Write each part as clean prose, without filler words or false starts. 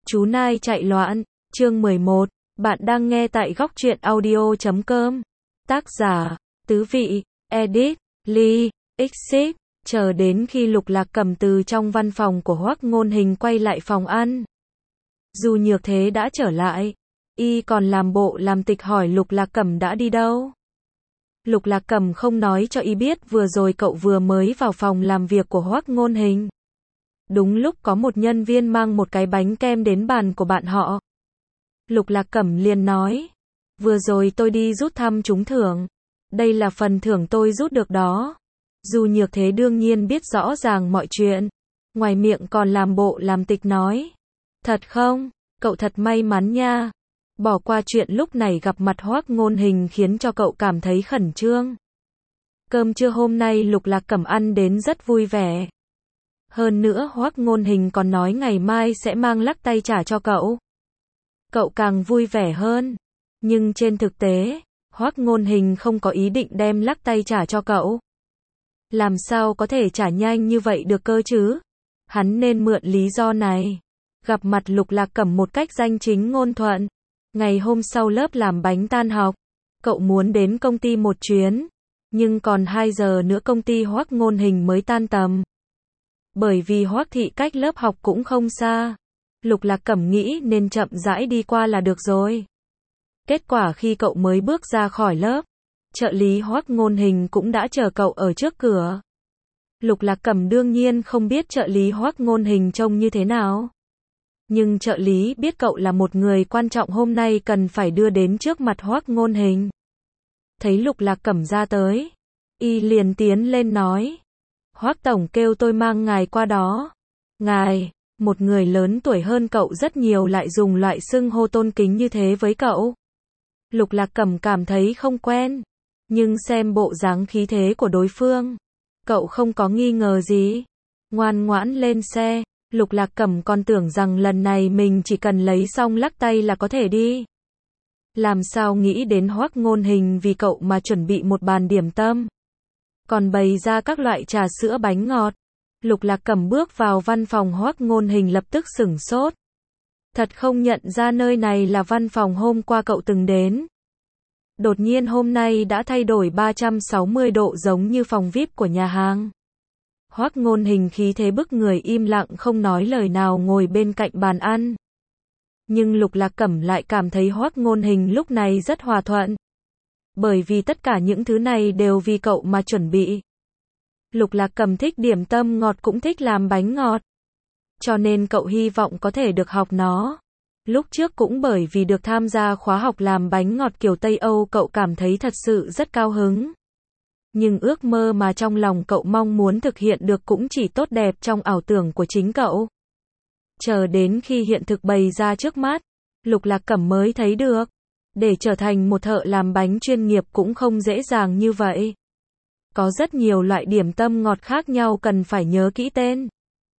Chú Nai chạy loạn, chương 11, bạn đang nghe tại góc truyện audio.com. Tác giả, Tứ Vị, edit, Ly, Xyz. Chờ đến khi Lục Lạc Cầm từ trong văn phòng của Hoắc Ngôn Hình quay lại phòng ăn. Dù Nhược Thế đã trở lại, y còn làm bộ làm tịch hỏi Lục Lạc Cầm đã đi đâu. Lục Lạc Cầm không nói cho y biết vừa rồi cậu vừa mới vào phòng làm việc của Hoắc Ngôn Hình. Đúng lúc có một nhân viên mang một cái bánh kem đến bàn của bạn họ. Lục Lạc Cẩm liền nói, vừa rồi tôi đi rút thăm trúng thưởng. Đây là phần thưởng tôi rút được đó. Dù Nhược Thế đương nhiên biết rõ ràng mọi chuyện, ngoài miệng còn làm bộ làm tịch nói. Thật không? Cậu thật may mắn nha. Bỏ qua chuyện lúc này gặp mặt Hoắc Ngôn Hình khiến cho cậu cảm thấy khẩn trương. Cơm trưa hôm nay Lục Lạc Cẩm ăn đến rất vui vẻ. Hơn nữa Hoắc Ngôn Hình còn nói ngày mai sẽ mang lắc tay trả cho cậu. Cậu càng vui vẻ hơn. Nhưng trên thực tế, Hoắc Ngôn Hình không có ý định đem lắc tay trả cho cậu. Làm sao có thể trả nhanh như vậy được cơ chứ? Hắn nên mượn lý do này. Gặp mặt Lục Lạc Cẩm một cách danh chính ngôn thuận. Ngày hôm sau lớp làm bánh tan học, cậu muốn đến công ty một chuyến. Nhưng còn 2 giờ nữa công ty Hoắc Ngôn Hình mới tan tầm. Bởi vì Hoắc thị cách lớp học cũng không xa. Lục Lạc Cẩm nghĩ nên chậm rãi đi qua là được rồi. Kết quả khi cậu mới bước ra khỏi lớp, trợ lý Hoắc Ngôn Hình cũng đã chờ cậu ở trước cửa. Lục Lạc Cẩm đương nhiên không biết trợ lý Hoắc Ngôn Hình trông như thế nào. Nhưng trợ lý biết cậu là một người quan trọng hôm nay cần phải đưa đến trước mặt Hoắc Ngôn Hình. Thấy Lục Lạc Cẩm ra tới, y liền tiến lên nói. Hoắc tổng kêu tôi mang ngài qua đó. Ngài, một người lớn tuổi hơn cậu rất nhiều lại dùng loại xưng hô tôn kính như thế với cậu. Lục Lạc Cẩm cảm thấy không quen. Nhưng xem bộ dáng khí thế của đối phương, cậu không có nghi ngờ gì. Ngoan ngoãn lên xe. Lục Lạc Cẩm còn tưởng rằng lần này mình chỉ cần lấy xong lắc tay là có thể đi. Làm sao nghĩ đến Hoắc Ngôn Hình vì cậu mà chuẩn bị một bàn điểm tâm. Còn bày ra các loại trà sữa bánh ngọt. Lục Lạc Cẩm bước vào văn phòng Hoắc Ngôn Hình lập tức sửng sốt. Thật không nhận ra nơi này là văn phòng hôm qua cậu từng đến. Đột nhiên hôm nay đã thay đổi 360 độ giống như phòng VIP của nhà hàng. Hoắc Ngôn Hình khí thế bức người im lặng không nói lời nào ngồi bên cạnh bàn ăn. Nhưng Lục Lạc Cẩm lại cảm thấy Hoắc Ngôn Hình lúc này rất hòa thuận. Bởi vì tất cả những thứ này đều vì cậu mà chuẩn bị. Lục Lạc Cẩm thích điểm tâm ngọt cũng thích làm bánh ngọt. Cho nên cậu hy vọng có thể được học nó. Lúc trước cũng bởi vì được tham gia khóa học làm bánh ngọt kiểu Tây Âu cậu cảm thấy thật sự rất cao hứng. Nhưng ước mơ mà trong lòng cậu mong muốn thực hiện được cũng chỉ tốt đẹp trong ảo tưởng của chính cậu. Chờ đến khi hiện thực bày ra trước mắt, Lục Lạc Cẩm mới thấy được. Để trở thành một thợ làm bánh chuyên nghiệp cũng không dễ dàng như vậy. Có rất nhiều loại điểm tâm ngọt khác nhau cần phải nhớ kỹ tên.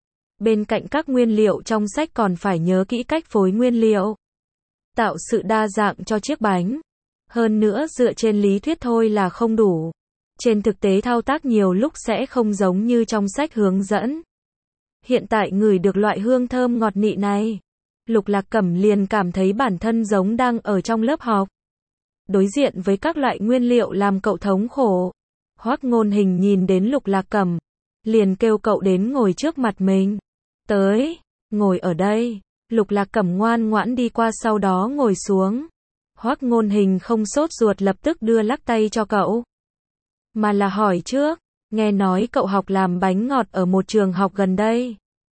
Bên cạnh các nguyên liệu trong sách còn phải nhớ kỹ cách phối nguyên liệu. Tạo sự đa dạng cho chiếc bánh. Hơn nữa dựa trên lý thuyết thôi là không đủ. Trên thực tế thao tác nhiều lúc sẽ không giống như trong sách hướng dẫn. Hiện tại ngửi được loại hương thơm ngọt nị này. Lục Lạc Cẩm liền cảm thấy bản thân giống đang ở trong lớp học. Đối diện với các loại nguyên liệu làm cậu thống khổ. Hoắc Ngôn Hình nhìn đến Lục Lạc Cẩm, liền kêu cậu đến ngồi trước mặt mình. Tới, ngồi ở đây. Lục Lạc Cẩm ngoan ngoãn đi qua sau đó ngồi xuống. Hoắc Ngôn Hình không sốt ruột lập tức đưa lắc tay cho cậu. Mà là hỏi trước, nghe nói cậu học làm bánh ngọt ở một trường học gần đây.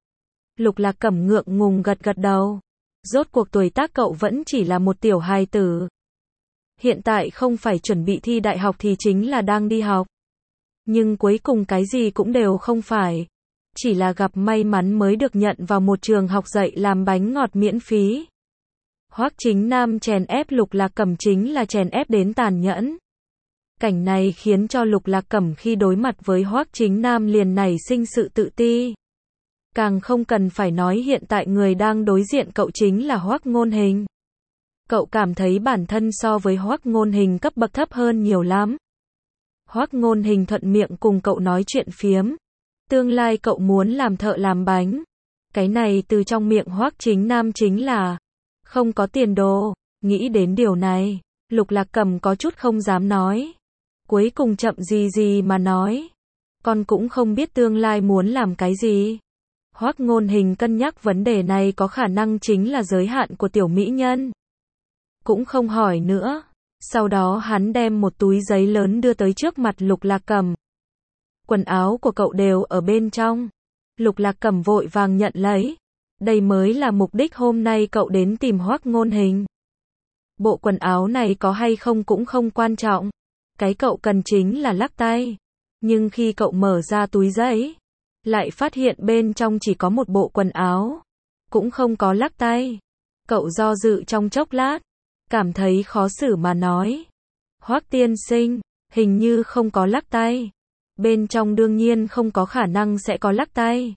Lục Lạc Cẩm ngượng ngùng gật gật đầu. Rốt cuộc tuổi tác cậu vẫn chỉ là một tiểu hài tử. Hiện tại không phải chuẩn bị thi đại học thì chính là đang đi học. Nhưng cuối cùng cái gì cũng đều không phải. Chỉ là gặp may mắn mới được nhận vào một trường học dạy làm bánh ngọt miễn phí. Hoắc Chính Nam chèn ép Lục Lạc Cẩm chính là chèn ép đến tàn nhẫn. Cảnh này khiến cho Lục Lạc Cẩm khi đối mặt với Hoắc Chính Nam liền nảy sinh sự tự ti. Càng không cần phải nói hiện tại người đang đối diện cậu chính là Hoắc Ngôn Hình. Cậu cảm thấy bản thân so với Hoắc Ngôn Hình cấp bậc thấp hơn nhiều lắm. Hoắc Ngôn Hình thuận miệng cùng cậu nói chuyện phiếm. Tương lai cậu muốn làm thợ làm bánh. Cái này từ trong miệng Hoắc Chính Nam chính là không có tiền đồ. Nghĩ đến điều này, Lục Lạc Cầm có chút không dám nói. Cuối cùng chậm gì gì mà nói. Con cũng không biết tương lai muốn làm cái gì. Hoắc Ngôn Hình cân nhắc vấn đề này có khả năng chính là giới hạn của tiểu mỹ nhân. Cũng không hỏi nữa. Sau đó hắn đem một túi giấy lớn đưa tới trước mặt Lục Lạc Cầm. Quần áo của cậu đều ở bên trong. Lục Lạc Cầm vội vàng nhận lấy. Đây mới là mục đích hôm nay cậu đến tìm Hoắc Ngôn Hình. Bộ quần áo này có hay không cũng không quan trọng. Cái cậu cần chính là lắc tay. Nhưng khi cậu mở ra túi giấy, lại phát hiện bên trong chỉ có một bộ quần áo. Cũng không có lắc tay. Cậu do dự trong chốc lát. Cảm thấy khó xử mà nói. Hoắc tiên sinh, hình như không có lắc tay. Bên trong đương nhiên không có khả năng sẽ có lắc tay.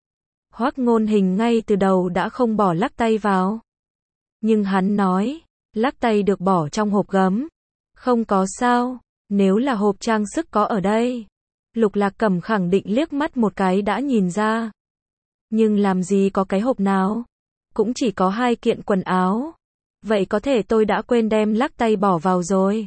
Hoắc Ngôn Hình ngay từ đầu đã không bỏ lắc tay vào. Nhưng hắn nói, lắc tay được bỏ trong hộp gấm. Không có sao, nếu là hộp trang sức có ở đây. Lục Lạc Cầm khẳng định liếc mắt một cái đã nhìn ra. Nhưng làm gì có cái hộp nào? Cũng chỉ có 2 kiện quần áo. Vậy có thể tôi đã quên đem lắc tay bỏ vào rồi.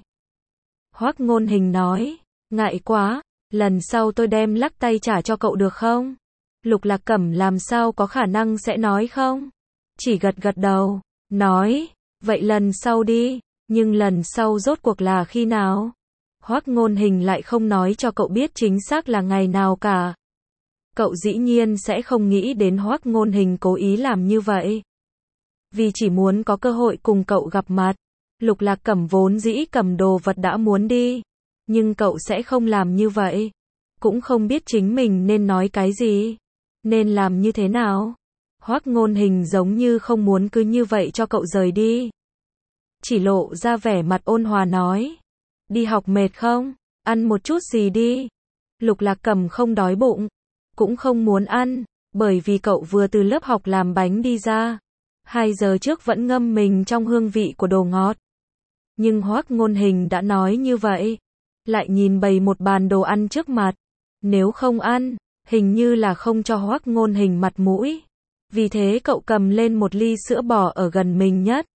Hoắc Ngôn Hình nói, ngại quá, lần sau tôi đem lắc tay trả cho cậu được không? Lục Lạc Cẩm làm sao có khả năng sẽ nói không? Chỉ gật gật đầu, nói, vậy lần sau đi, nhưng lần sau rốt cuộc là khi nào? Hoắc Ngôn Hình lại không nói cho cậu biết chính xác là ngày nào cả. Cậu dĩ nhiên sẽ không nghĩ đến Hoắc Ngôn Hình cố ý làm như vậy. Vì chỉ muốn có cơ hội cùng cậu gặp mặt. Lục Lạc Cẩm vốn dĩ cầm đồ vật đã muốn đi. Nhưng cậu sẽ không làm như vậy. Cũng không biết chính mình nên nói cái gì. Nên làm như thế nào. Hoắc Ngôn Hình giống như không muốn cứ như vậy cho cậu rời đi. Chỉ lộ ra vẻ mặt ôn hòa nói. Đi học mệt không? Ăn một chút gì đi. Lục Lạc Cẩm không đói bụng. Cũng không muốn ăn. Bởi vì cậu vừa từ lớp học làm bánh đi ra. 2 giờ trước vẫn ngâm mình trong hương vị của đồ ngọt. Nhưng Hoắc Ngôn Hình đã nói như vậy. Lại nhìn bày một bàn đồ ăn trước mặt. Nếu không ăn, hình như là không cho Hoắc Ngôn Hình mặt mũi. Vì thế cậu cầm lên một ly sữa bò ở gần mình nhất.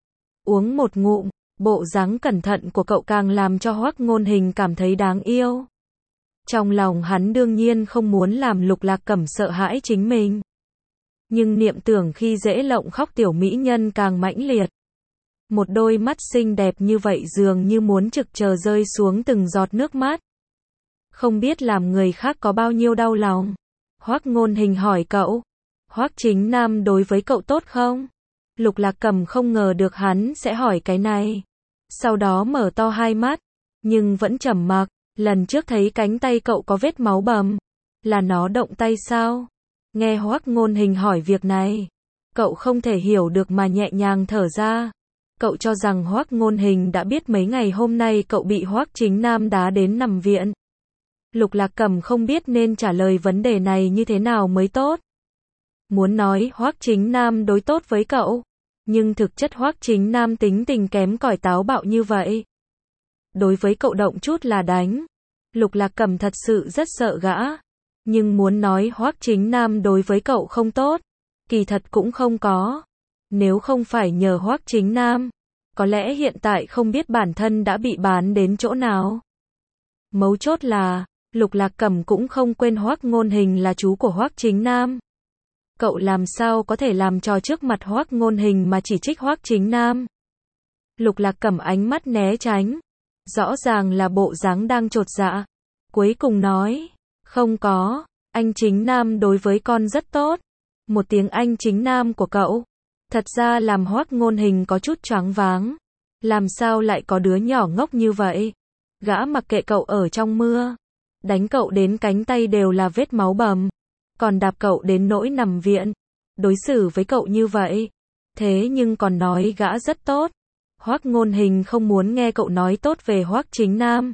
Uống một ngụm, bộ dáng cẩn thận của cậu càng làm cho Hoắc Ngôn Hình cảm thấy đáng yêu. Trong lòng hắn đương nhiên không muốn làm Lục Lạc Cẩm sợ hãi chính mình. Nhưng niệm tưởng khi dễ lộng khóc tiểu mỹ nhân càng mãnh liệt. Một đôi mắt xinh đẹp như vậy dường như muốn trực chờ rơi xuống từng giọt nước mắt. Không biết làm người khác có bao nhiêu đau lòng. Hoắc Ngôn Hình hỏi cậu. Hoắc Chính Nam đối với cậu tốt không? Lục Lạc Cẩm không ngờ được hắn sẽ hỏi cái này. Sau đó mở to hai mắt. Nhưng vẫn trầm mặc. Lần trước thấy cánh tay cậu có vết máu bầm. Là nó động tay sao? Nghe Hoắc Ngôn Hình hỏi việc này. Cậu không thể hiểu được mà nhẹ nhàng thở ra. Cậu cho rằng Hoắc Ngôn Hình đã biết mấy ngày hôm nay cậu bị Hoắc Chính Nam đá đến nằm viện. Lục Lạc Cẩm không biết nên trả lời vấn đề này như thế nào mới tốt. Muốn nói Hoắc Chính Nam đối tốt với cậu. Nhưng thực chất Hoắc Chính Nam tính tình kém cỏi táo bạo như vậy. Đối với cậu động chút là đánh. Lục Lạc Cẩm thật sự rất sợ gã. Nhưng muốn nói Hoắc Chính Nam đối với cậu không tốt. Kỳ thật cũng không có. Nếu không phải nhờ Hoắc Chính Nam. Có lẽ hiện tại không biết bản thân đã bị bán đến chỗ nào. Mấu chốt là, Lục Lạc Cẩm cũng không quên Hoắc Ngôn Hình là chú của Hoắc Chính Nam. Cậu làm sao có thể làm trò trước mặt Hoắc Ngôn Hình mà chỉ trích Hoắc Chính Nam. Lục Lạc Cẩm ánh mắt né tránh. Rõ ràng là bộ dáng đang chột dạ. Cuối cùng nói, không có, anh Chính Nam đối với con rất tốt. Một tiếng anh Chính Nam của cậu. Thật ra làm Hoắc Ngôn Hình có chút choáng váng. Làm sao lại có đứa nhỏ ngốc như vậy? Gã mặc kệ cậu ở trong mưa. Đánh cậu đến cánh tay đều là vết máu bầm. Còn đạp cậu đến nỗi nằm viện. Đối xử với cậu như vậy. Thế nhưng còn nói gã rất tốt. Hoắc Ngôn Hình không muốn nghe cậu nói tốt về Hoắc Chính Nam.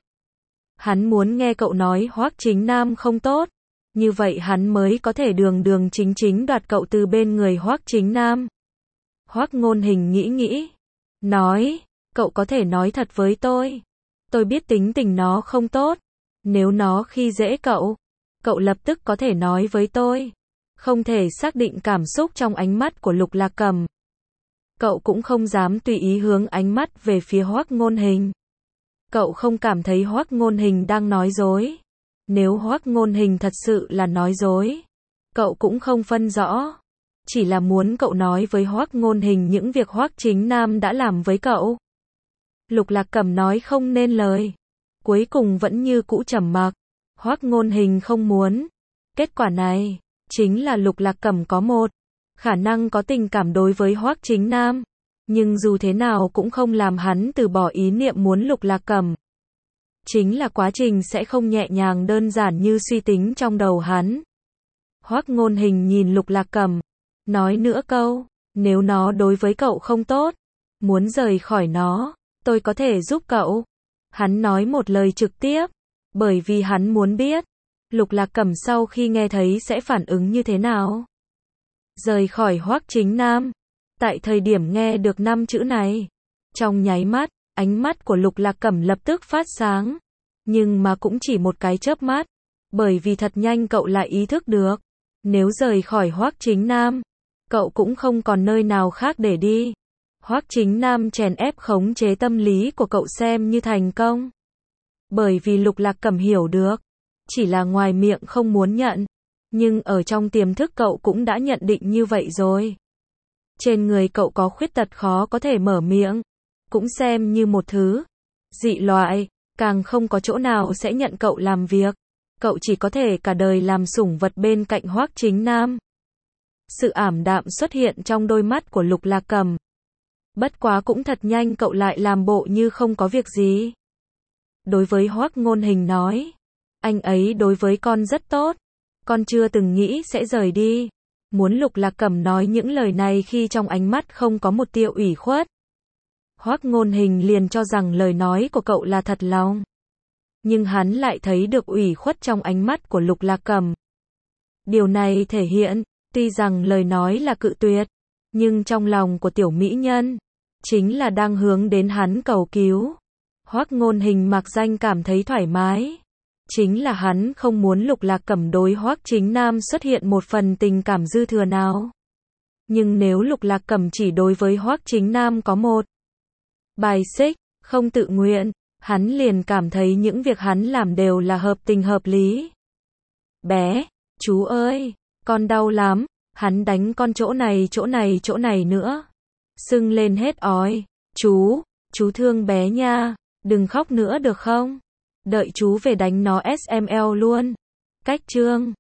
Hắn muốn nghe cậu nói Hoắc Chính Nam không tốt. Như vậy hắn mới có thể đường đường chính chính đoạt cậu từ bên người Hoắc Chính Nam. Hoắc Ngôn Hình nghĩ. Nói, cậu có thể nói thật với tôi. Tôi biết tính tình nó không tốt. Nếu nó khi dễ cậu, cậu lập tức có thể nói với tôi. không thể xác định cảm xúc trong ánh mắt của Lục Lạc Cầm. Cậu cũng không dám tùy ý hướng ánh mắt về phía Hoắc Ngôn Hình. Cậu không cảm thấy Hoắc Ngôn Hình đang nói dối. Nếu Hoắc Ngôn Hình thật sự là nói dối, cậu cũng không phân rõ. Chỉ là muốn cậu nói với Hoắc Ngôn Hình những việc Hoắc Chính Nam đã làm với cậu. Lục Lạc Cầm nói không nên lời. Cuối cùng vẫn như cũ trầm mặc. Hoắc Ngôn Hình không muốn. Kết quả này, chính là Lục Lạc Cầm có một khả năng có tình cảm đối với Hoắc Chính Nam. Nhưng dù thế nào cũng không làm hắn từ bỏ ý niệm muốn Lục Lạc Cầm. Chính là quá trình sẽ không nhẹ nhàng đơn giản như suy tính trong đầu hắn. Hoắc Ngôn Hình nhìn Lục Lạc Cầm, nói nữa câu, nếu nó đối với cậu không tốt, muốn rời khỏi nó, tôi có thể giúp cậu. Hắn nói một lời trực tiếp, bởi vì hắn muốn biết, Lục Lạc Cầm sau khi nghe thấy sẽ phản ứng như thế nào. Rời khỏi Hoắc Chính Nam. Tại thời điểm nghe được 5 chữ này, trong nháy mắt, ánh mắt của Lục Lạc Cầm lập tức phát sáng. Nhưng mà cũng chỉ một cái chớp mắt, bởi vì thật nhanh cậu lại ý thức được, nếu rời khỏi Hoắc Chính Nam, cậu cũng không còn nơi nào khác để đi. Hoắc Chính Nam chèn ép khống chế tâm lý của cậu xem như thành công. Bởi vì Lục Lạc Cầm hiểu được, chỉ là ngoài miệng không muốn nhận, nhưng ở trong tiềm thức cậu cũng đã nhận định như vậy rồi. Trên người cậu có khuyết tật khó có thể mở miệng, cũng xem như một thứ dị loại, càng không có chỗ nào sẽ nhận cậu làm việc. Cậu chỉ có thể cả đời làm sủng vật bên cạnh Hoắc Chính Nam. Sự ảm đạm xuất hiện trong đôi mắt của Lục Lạc Cầm. Bất quá cũng thật nhanh cậu lại làm bộ như không có việc gì. Đối với Hoắc Ngôn Hình nói, anh ấy đối với con rất tốt, con chưa từng nghĩ sẽ rời đi. Muốn Lục Lạc Cầm nói những lời này khi trong ánh mắt không có một tia ủy khuất. Hoắc Ngôn Hình liền cho rằng lời nói của cậu là thật lòng. Nhưng hắn lại thấy được ủy khuất trong ánh mắt của Lục Lạc Cầm. Điều này thể hiện, tuy rằng lời nói là cự tuyệt, nhưng trong lòng của tiểu mỹ nhân, chính là đang hướng đến hắn cầu cứu. Hoắc Ngôn Hình mặc danh cảm thấy thoải mái. Chính là hắn không muốn Lục Lạc Cầm đối Hoắc Chính Nam xuất hiện một phần tình cảm dư thừa nào. Nhưng nếu Lục Lạc Cầm chỉ đối với Hoắc Chính Nam có một bài xích, không tự nguyện, hắn liền cảm thấy những việc hắn làm đều là hợp tình hợp lý. Bé, chú ơi, con đau lắm, hắn đánh con chỗ này nữa. Sưng lên hết ói, chú thương bé nha, đừng khóc nữa được không? Đợi chú về đánh nó SML luôn. Cách chương